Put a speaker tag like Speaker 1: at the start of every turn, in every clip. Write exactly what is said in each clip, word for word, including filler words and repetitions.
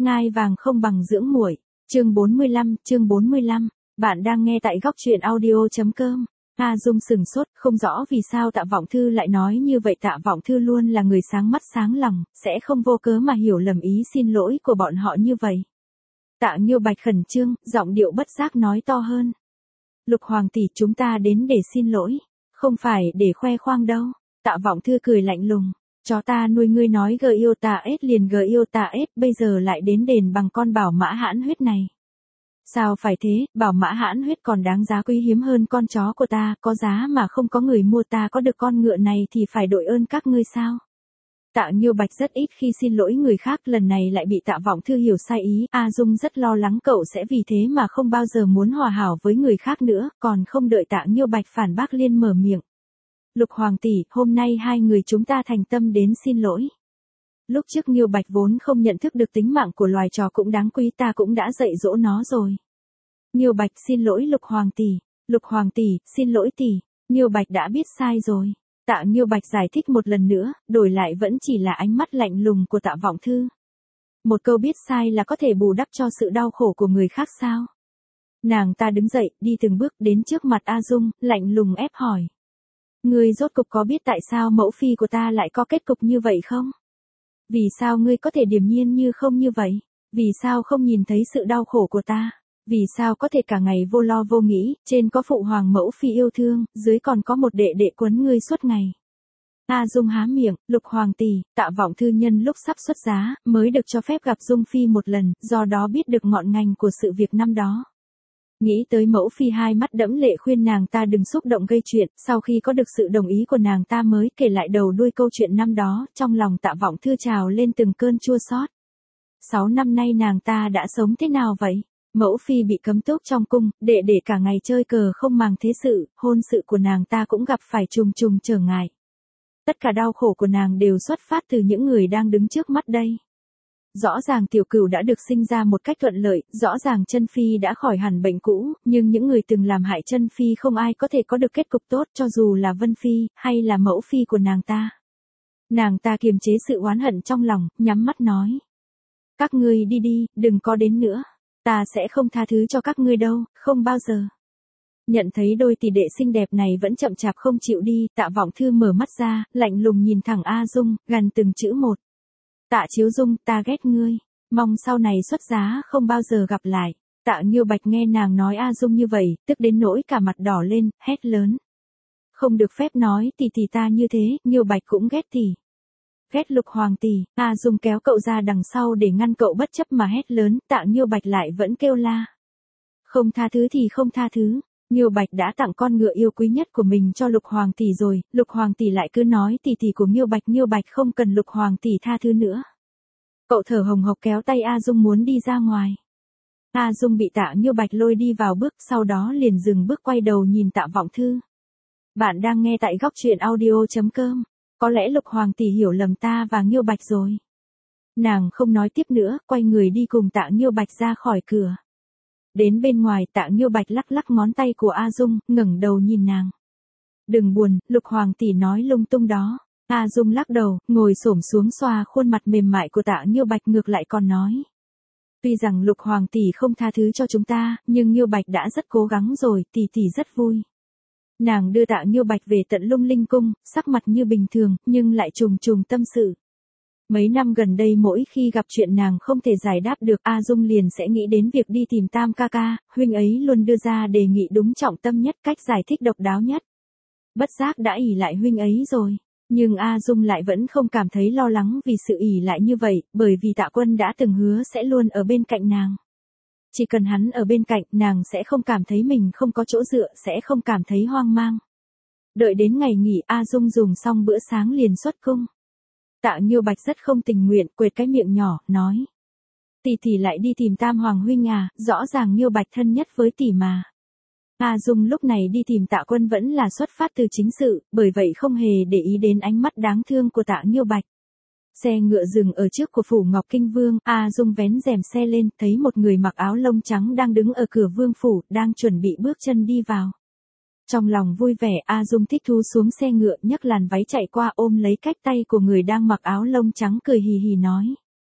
Speaker 1: Ngai vàng không bằng dưỡng muội. Chương bốn mươi lăm, chương bốn mươi lăm. Bạn đang nghe tại góc truyện audio chấm com. A Dung sừng sốt, không rõ vì sao Tạ Vọng Thư lại nói như vậy. Tạ Vọng Thư luôn là người sáng mắt sáng lòng, sẽ không vô cớ mà hiểu lầm ý xin lỗi của bọn họ như vậy. Tạ Nghiêu Bạch khẩn trương, giọng điệu bất giác nói to hơn. Lục Hoàng tỷ, chúng ta đến để xin lỗi, không phải để khoe khoang đâu. Tạ Vọng Thư cười lạnh lùng. Chó ta nuôi ngươi nói gờ yêu ta ết liền gờ yêu ta ết, bây giờ lại đến đền bằng con bảo mã hãn huyết này. Sao phải thế, bảo mã hãn huyết còn đáng giá quý hiếm hơn con chó của ta, có giá mà không có người mua, ta có được con ngựa này thì phải đội ơn các ngươi sao? Tạ Nghiêu Bạch rất ít khi xin lỗi người khác, lần này lại bị Tạ Vọng Thư hiểu sai ý. A Dung rất lo lắng cậu sẽ vì thế mà không bao giờ muốn hòa hảo với người khác nữa, còn không đợi Tạ Nghiêu Bạch phản bác liền mở miệng. Lục Hoàng tỷ, hôm nay hai người chúng ta thành tâm đến xin lỗi. Lúc trước Nghiêu Bạch vốn không nhận thức được tính mạng của loài chó cũng đáng quý, ta cũng đã dạy dỗ nó rồi. Nghiêu Bạch xin lỗi Lục Hoàng tỷ. Lục Hoàng tỷ, xin lỗi tỷ. Nghiêu Bạch đã biết sai rồi. Tạ Nghiêu Bạch giải thích một lần nữa, đổi lại vẫn chỉ là ánh mắt lạnh lùng của Tạ Vọng Thư. Một câu biết sai là có thể bù đắp cho sự đau khổ của người khác sao? Nàng ta đứng dậy, đi từng bước đến trước mặt A Dung, lạnh lùng ép hỏi. Ngươi rốt cục có biết tại sao mẫu phi của ta lại có kết cục như vậy không? Vì sao ngươi có thể điềm nhiên như không như vậy? Vì sao không nhìn thấy sự đau khổ của ta? Vì sao có thể cả ngày vô lo vô nghĩ, trên có phụ hoàng mẫu phi yêu thương, dưới còn có một đệ đệ quấn ngươi suốt ngày? A Dung há miệng, Lục Hoàng tỷ, Tạ Vọng Thư nhân lúc sắp xuất giá, mới được cho phép gặp Dung phi một lần, do đó biết được ngọn ngành của sự việc năm đó. Nghĩ tới mẫu phi, hai mắt đẫm lệ khuyên nàng ta đừng xúc động gây chuyện, sau khi có được sự đồng ý của nàng ta mới kể lại đầu đuôi câu chuyện năm đó, trong lòng Tạ Vọng Thư trào lên từng cơn chua xót. Sáu năm nay nàng ta đã sống thế nào vậy? Mẫu phi bị cấm túc trong cung, đệ đệ cả ngày chơi cờ không màng thế sự, hôn sự của nàng ta cũng gặp phải trùng trùng trở ngại. Tất cả đau khổ của nàng đều xuất phát từ những người đang đứng trước mắt đây. Rõ ràng Tiểu Cửu đã được sinh ra một cách thuận lợi, rõ ràng Chân Phi đã khỏi hẳn bệnh cũ, nhưng những người từng làm hại Chân Phi không ai có thể có được kết cục tốt, cho dù là Vân Phi, hay là mẫu phi của nàng ta. Nàng ta kiềm chế sự oán hận trong lòng, nhắm mắt nói. Các ngươi đi đi, đừng có đến nữa. Ta sẽ không tha thứ cho các ngươi đâu, không bao giờ. Nhận thấy đôi tỷ đệ xinh đẹp này vẫn chậm chạp không chịu đi, Tạ Vọng Thư mở mắt ra, lạnh lùng nhìn thẳng A Dung, gần từng chữ một. Tạ Chiếu Dung, ta ghét ngươi, mong sau này xuất giá không bao giờ gặp lại. Tạ Nghiêu Bạch nghe nàng nói A Dung như vậy, tức đến nỗi cả mặt đỏ lên, hét lớn. Không được phép nói tỷ tỷ ta như thế, Nghiêu Bạch cũng ghét tỷ. Ghét Lục Hoàng tỷ. A Dung kéo cậu ra đằng sau để ngăn cậu, bất chấp mà hét lớn. Tạ Nghiêu Bạch lại vẫn kêu la. Không tha thứ thì không tha thứ. Nghiêu Bạch đã tặng con ngựa yêu quý nhất của mình cho Lục Hoàng tỷ rồi, Lục Hoàng tỷ lại cứ nói tỷ tỷ của Nghiêu Bạch, Nghiêu Bạch không cần Lục Hoàng tỷ tha thứ nữa. Cậu thở hồng hộc kéo tay A Dung muốn đi ra ngoài. A Dung bị Tạ Nghiêu Bạch lôi đi vào bước, sau đó liền dừng bước quay đầu nhìn Tạ Vọng Thư. Bạn đang nghe tại góc truyện audio chấm com. Có lẽ Lục Hoàng tỷ hiểu lầm ta và Nghiêu Bạch rồi. Nàng không nói tiếp nữa, quay người đi cùng Tạ Nghiêu Bạch ra khỏi cửa. Đến bên ngoài, Tạ Nghiêu Bạch lắc lắc ngón tay của A Dung, ngẩng đầu nhìn nàng. Đừng buồn, Lục Hoàng tỷ nói lung tung đó. A Dung lắc đầu, ngồi xổm xuống xoa khuôn mặt mềm mại của Tạ Nghiêu Bạch, ngược lại còn nói. Tuy rằng Lục Hoàng tỷ không tha thứ cho chúng ta, nhưng Nghiêu Bạch đã rất cố gắng rồi, tỷ tỷ rất vui. Nàng đưa Tạ Nghiêu Bạch về tận Lung Linh cung, sắc mặt như bình thường, nhưng lại trùng trùng tâm sự. Mấy năm gần đây mỗi khi gặp chuyện nàng không thể giải đáp được, A Dung liền sẽ nghĩ đến việc đi tìm Tam ca ca, huynh ấy luôn đưa ra đề nghị đúng trọng tâm nhất, cách giải thích độc đáo nhất. Bất giác đã ỷ lại huynh ấy rồi, nhưng A Dung lại vẫn không cảm thấy lo lắng vì sự ỷ lại như vậy, bởi vì Tạ Quân đã từng hứa sẽ luôn ở bên cạnh nàng. Chỉ cần hắn ở bên cạnh, nàng sẽ không cảm thấy mình không có chỗ dựa, sẽ không cảm thấy hoang mang. Đợi đến ngày nghỉ, A Dung dùng xong bữa sáng liền xuất cung. Tạ Nghiêu Bạch rất không tình nguyện, quệt cái miệng nhỏ, nói. Tỷ tỷ lại đi tìm Tam Hoàng huynh à, rõ ràng Nghiêu Bạch thân nhất với tỷ mà. A Dung lúc này đi tìm Tạ Quân vẫn là xuất phát từ chính sự, bởi vậy không hề để ý đến ánh mắt đáng thương của Tạ Nghiêu Bạch. Xe ngựa dừng ở trước của phủ Ngọc Kinh Vương, A Dung vén rèm xe lên, thấy một người mặc áo lông trắng đang đứng ở cửa vương phủ, đang chuẩn bị bước chân đi vào. Trong lòng vui vẻ, A Dung thích thú xuống xe ngựa, nhấc làn váy chạy qua ôm lấy cách tay của người đang mặc áo lông trắng, cười hì hì nói.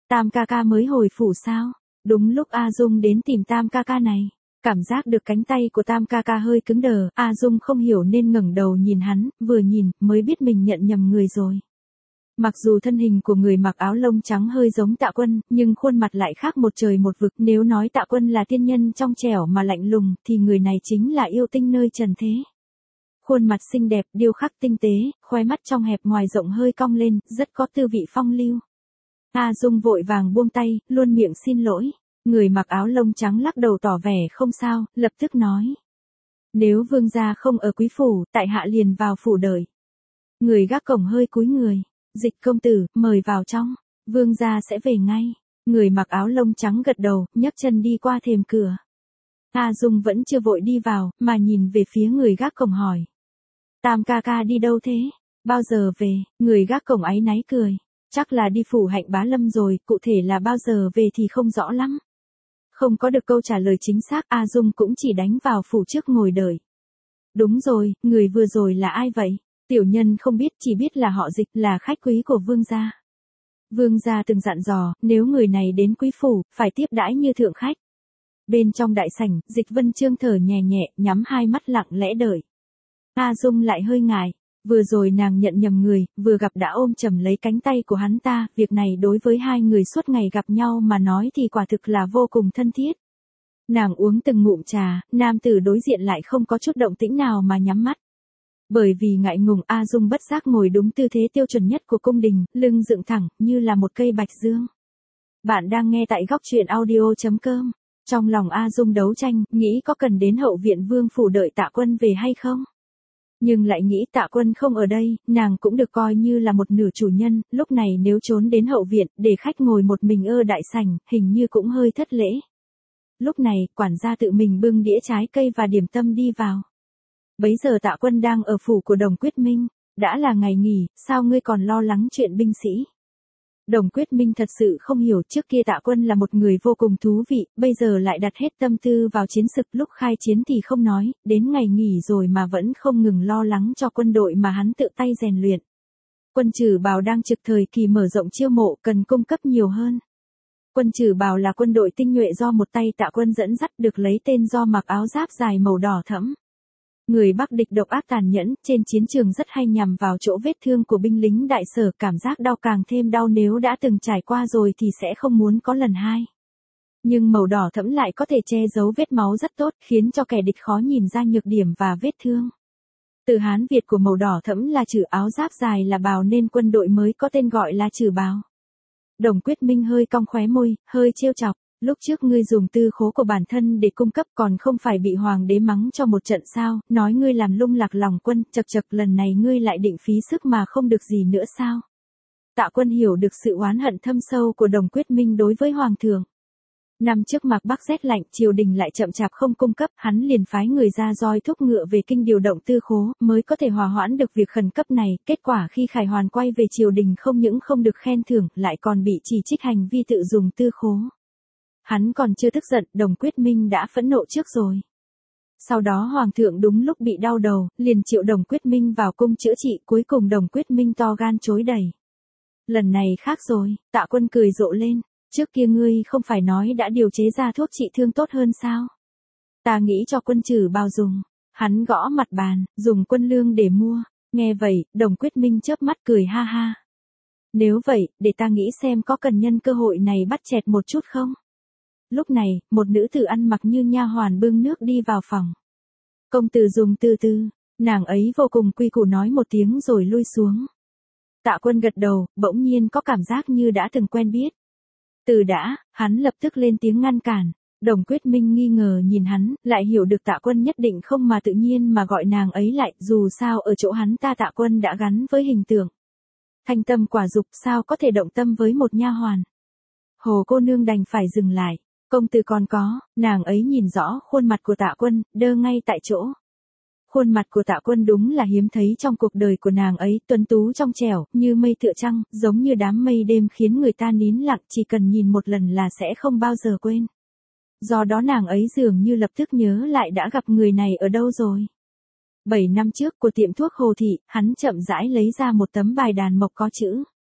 Speaker 1: Tam ca ca mới hồi phủ sao? Đúng lúc A Dung đến tìm Tam ca ca này. Cảm giác được cánh tay của Tam ca ca hơi cứng đờ, A Dung không hiểu nên ngẩng đầu nhìn hắn, vừa nhìn, mới biết mình nhận nhầm người rồi. Mặc dù thân hình của người mặc áo lông trắng hơi giống Tạ Quân, nhưng khuôn mặt lại khác một trời một vực. Nếu nói Tạ Quân là tiên nhân trong trẻo mà lạnh lùng, thì người này chính là yêu tinh nơi trần thế. Khuôn mặt xinh đẹp, điêu khắc tinh tế, khóe mắt trong hẹp ngoài rộng hơi cong lên, rất có tư vị phong lưu. A Dung vội vàng buông tay, luôn miệng xin lỗi. Người mặc áo lông trắng lắc đầu tỏ vẻ không sao, lập tức nói. Nếu vương gia không ở quý phủ, tại hạ liền vào phủ đợi. Người gác cổng hơi cúi người. Dịch công tử, mời vào trong. Vương gia sẽ về ngay. Người mặc áo lông trắng gật đầu, nhấc chân đi qua thềm cửa. A Dung vẫn chưa vội đi vào, mà nhìn về phía người gác cổng hỏi. Tam ca ca đi đâu thế? Bao giờ về? Người gác cổng áy náy cười. Chắc là đi phủ Hạnh Bá Lâm rồi, cụ thể là bao giờ về thì không rõ lắm. Không có được câu trả lời chính xác, A Dung cũng chỉ đánh vào phủ trước ngồi đợi. Đúng rồi, người vừa rồi là ai vậy? Tiểu nhân không biết, chỉ biết là họ Dịch, là khách quý của vương gia. Vương gia từng dặn dò, nếu người này đến quý phủ, phải tiếp đãi như thượng khách. Bên trong đại sảnh, Dịch Vân Trương thở nhẹ nhẹ, nhắm hai mắt lặng lẽ đợi. A Dung lại hơi ngại. Vừa rồi nàng nhận nhầm người, vừa gặp đã ôm chầm lấy cánh tay của hắn ta, việc này đối với hai người suốt ngày gặp nhau mà nói thì quả thực là vô cùng thân thiết. Nàng uống từng ngụm trà, nam tử đối diện lại không có chút động tĩnh nào mà nhắm mắt. Bởi vì ngại ngùng, A Dung bất giác ngồi đúng tư thế tiêu chuẩn nhất của cung đình, lưng dựng thẳng, như là một cây bạch dương. Bạn đang nghe tại góc truyện audio chấm com. Trong lòng A Dung đấu tranh, nghĩ có cần đến hậu viện vương phủ đợi Tạ Quân về hay không? Nhưng lại nghĩ Tạ Quân không ở đây, nàng cũng được coi như là một nửa chủ nhân, lúc này nếu trốn đến hậu viện, để khách ngồi một mình ơ đại sảnh, hình như cũng hơi thất lễ. Lúc này, quản gia tự mình bưng đĩa trái cây và điểm tâm đi vào. Bấy giờ Tạ Quân đang ở phủ của Đồng Quyết Minh, đã là ngày nghỉ, sao ngươi còn lo lắng chuyện binh sĩ? Đồng Quyết Minh thật sự không hiểu, trước kia Tạ Quân là một người vô cùng thú vị, bây giờ lại đặt hết tâm tư vào chiến sự, lúc khai chiến thì không nói, đến ngày nghỉ rồi mà vẫn không ngừng lo lắng cho quân đội mà hắn tự tay rèn luyện. Quân Trử Bào đang trực thời kỳ mở rộng chiêu mộ, cần cung cấp nhiều hơn. Quân Trử Bào là quân đội tinh nhuệ do một tay Tạ Quân dẫn dắt, được lấy tên do mặc áo giáp dài màu đỏ thẫm. Người Bắc địch độc ác tàn nhẫn, trên chiến trường rất hay nhằm vào chỗ vết thương của binh lính đại sở, cảm giác đau càng thêm đau, nếu đã từng trải qua rồi thì sẽ không muốn có lần hai. Nhưng màu đỏ thẫm lại có thể che giấu vết máu rất tốt, khiến cho kẻ địch khó nhìn ra nhược điểm và vết thương. Từ Hán Việt của màu đỏ thẫm là Trử, áo giáp dài là Bào nên quân đội mới có tên gọi là Trử Bào. Đồng Quyết Minh hơi cong khóe môi, hơi trêu chọc. Lúc trước ngươi dùng tư khố của bản thân để cung cấp còn không phải bị hoàng đế mắng cho một trận sao, nói ngươi làm lung lạc lòng quân, chật chật lần này ngươi lại định phí sức mà không được gì nữa sao? Tạ Quân hiểu được sự oán hận thâm sâu của Đồng Quyết Minh đối với hoàng thượng. Năm trước Mạc Bắc rét lạnh, triều đình lại chậm chạp không cung cấp, hắn liền phái người ra roi thúc ngựa về kinh điều động tư khố, mới có thể hòa hoãn được việc khẩn cấp này, kết quả khi Khải Hoàn quay về triều đình không những không được khen thưởng, lại còn bị chỉ trích hành vi tự dùng tư khố. Hắn còn chưa tức giận, Đồng Quyết Minh đã phẫn nộ trước rồi. Sau đó hoàng thượng đúng lúc bị đau đầu, liền triệu Đồng Quyết Minh vào cung chữa trị, cuối cùng Đồng Quyết Minh to gan chối đẩy. Lần này khác rồi, Tạ Quân cười rộ lên, trước kia ngươi không phải nói đã điều chế ra thuốc trị thương tốt hơn sao? Ta nghĩ cho quân Trử Bào dùng. Hắn gõ mặt bàn, dùng quân lương để mua. Nghe vậy, Đồng Quyết Minh chớp mắt cười ha ha. Nếu vậy, để ta nghĩ xem có cần nhân cơ hội này bắt chẹt một chút không? Lúc này, một nữ tử ăn mặc như nha hoàn bưng nước đi vào phòng. Công tử dùng từ từ, nàng ấy vô cùng quy củ nói một tiếng rồi lui xuống. Tạ Quân gật đầu, bỗng nhiên có cảm giác như đã từng quen biết. Từ đã, hắn lập tức lên tiếng ngăn cản. Đồng Quyết Minh nghi ngờ nhìn hắn, lại hiểu được Tạ Quân nhất định không mà tự nhiên mà gọi nàng ấy lại, dù sao ở chỗ hắn ta Tạ Quân đã gắn với hình tượng. Thanh tâm quả dục, sao có thể động tâm với một nha hoàn. Hồ cô nương đành phải dừng lại. Công tử còn có, nàng ấy nhìn rõ khuôn mặt của Tạ Quân, đơ ngay tại chỗ. Khuôn mặt của Tạ Quân đúng là hiếm thấy trong cuộc đời của nàng ấy, tuấn tú trong trẻo, như mây tựa trăng, giống như đám mây đêm khiến người ta nín lặng, chỉ cần nhìn một lần là sẽ không bao giờ quên. Do đó nàng ấy dường như lập tức nhớ lại đã gặp người này ở đâu rồi. Bảy năm trước của tiệm thuốc Hồ Thị, hắn chậm rãi lấy ra một tấm bài đàn mộc có chữ.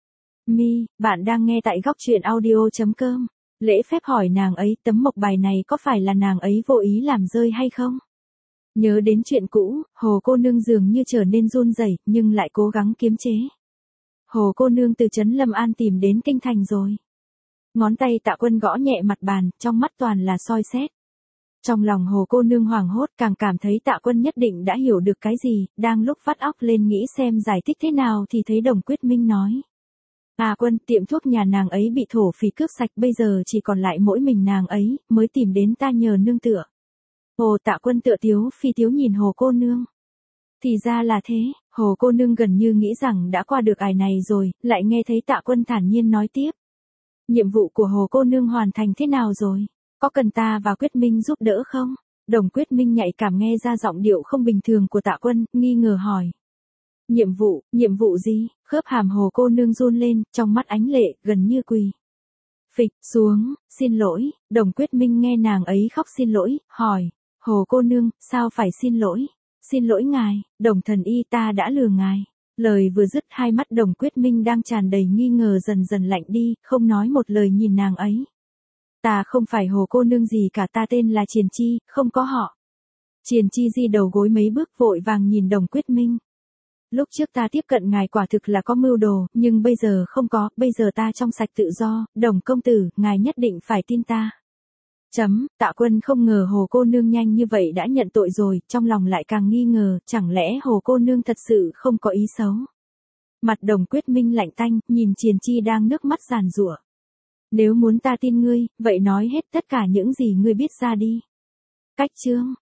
Speaker 1: Mi, bạn đang nghe tại góc truyện audio.com. Lễ phép hỏi nàng ấy tấm mộc bài này có phải là nàng ấy vô ý làm rơi hay không? Nhớ đến chuyện cũ, Hồ cô nương dường như trở nên run rẩy nhưng lại cố gắng kiềm chế. Hồ cô nương từ trấn Lâm An tìm đến kinh thành rồi. Ngón tay Tạ Quân gõ nhẹ mặt bàn, trong mắt toàn là soi xét. Trong lòng Hồ cô nương hoảng hốt, càng cảm thấy Tạ Quân nhất định đã hiểu được cái gì, đang lúc vắt óc lên nghĩ xem giải thích thế nào thì thấy Đồng Quyết Minh nói. À Quân, tiệm thuốc nhà nàng ấy bị thổ phỉ cướp sạch, bây giờ chỉ còn lại mỗi mình nàng ấy, mới tìm đến ta nhờ nương tựa. Hồ Tạ Quân tựa tiếu phi tiếu nhìn Hồ cô nương. Thì ra là thế, Hồ cô nương gần như nghĩ rằng đã qua được ải này rồi, lại nghe thấy Tạ Quân thản nhiên nói tiếp. Nhiệm vụ của Hồ cô nương hoàn thành thế nào rồi? Có cần ta và Quyết Minh giúp đỡ không? Đồng Quyết Minh nhạy cảm nghe ra giọng điệu không bình thường của Tạ Quân, nghi ngờ hỏi. Nhiệm vụ, nhiệm vụ gì? Khớp hàm Hồ cô nương run lên, trong mắt ánh lệ, gần như quỳ. Phịch, xuống, xin lỗi, Đồng Quyết Minh nghe nàng ấy khóc xin lỗi, hỏi. Hồ cô nương, sao phải xin lỗi? Xin lỗi ngài, Đồng thần y ta đã lừa ngài. Lời vừa dứt hai mắt Đồng Quyết Minh đang tràn đầy nghi ngờ dần dần lạnh đi, không nói một lời nhìn nàng ấy. Ta không phải Hồ cô nương gì cả, ta tên là Triền Chi, không có họ. Triền Chi di đầu gối mấy bước vội vàng nhìn Đồng Quyết Minh. Lúc trước ta tiếp cận ngài quả thực là có mưu đồ, nhưng bây giờ không có, bây giờ ta trong sạch tự do, Đồng công tử, ngài nhất định phải tin ta. Chấm, Tạ Quân không ngờ Hồ cô nương nhanh như vậy đã nhận tội rồi, trong lòng lại càng nghi ngờ, chẳng lẽ Hồ cô nương thật sự không có ý xấu. Mặt Đồng Quyết Minh lạnh tanh, nhìn Triền Chi đang nước mắt giàn giụa. Nếu muốn ta tin ngươi, vậy nói hết tất cả những gì ngươi biết ra đi. Cách chương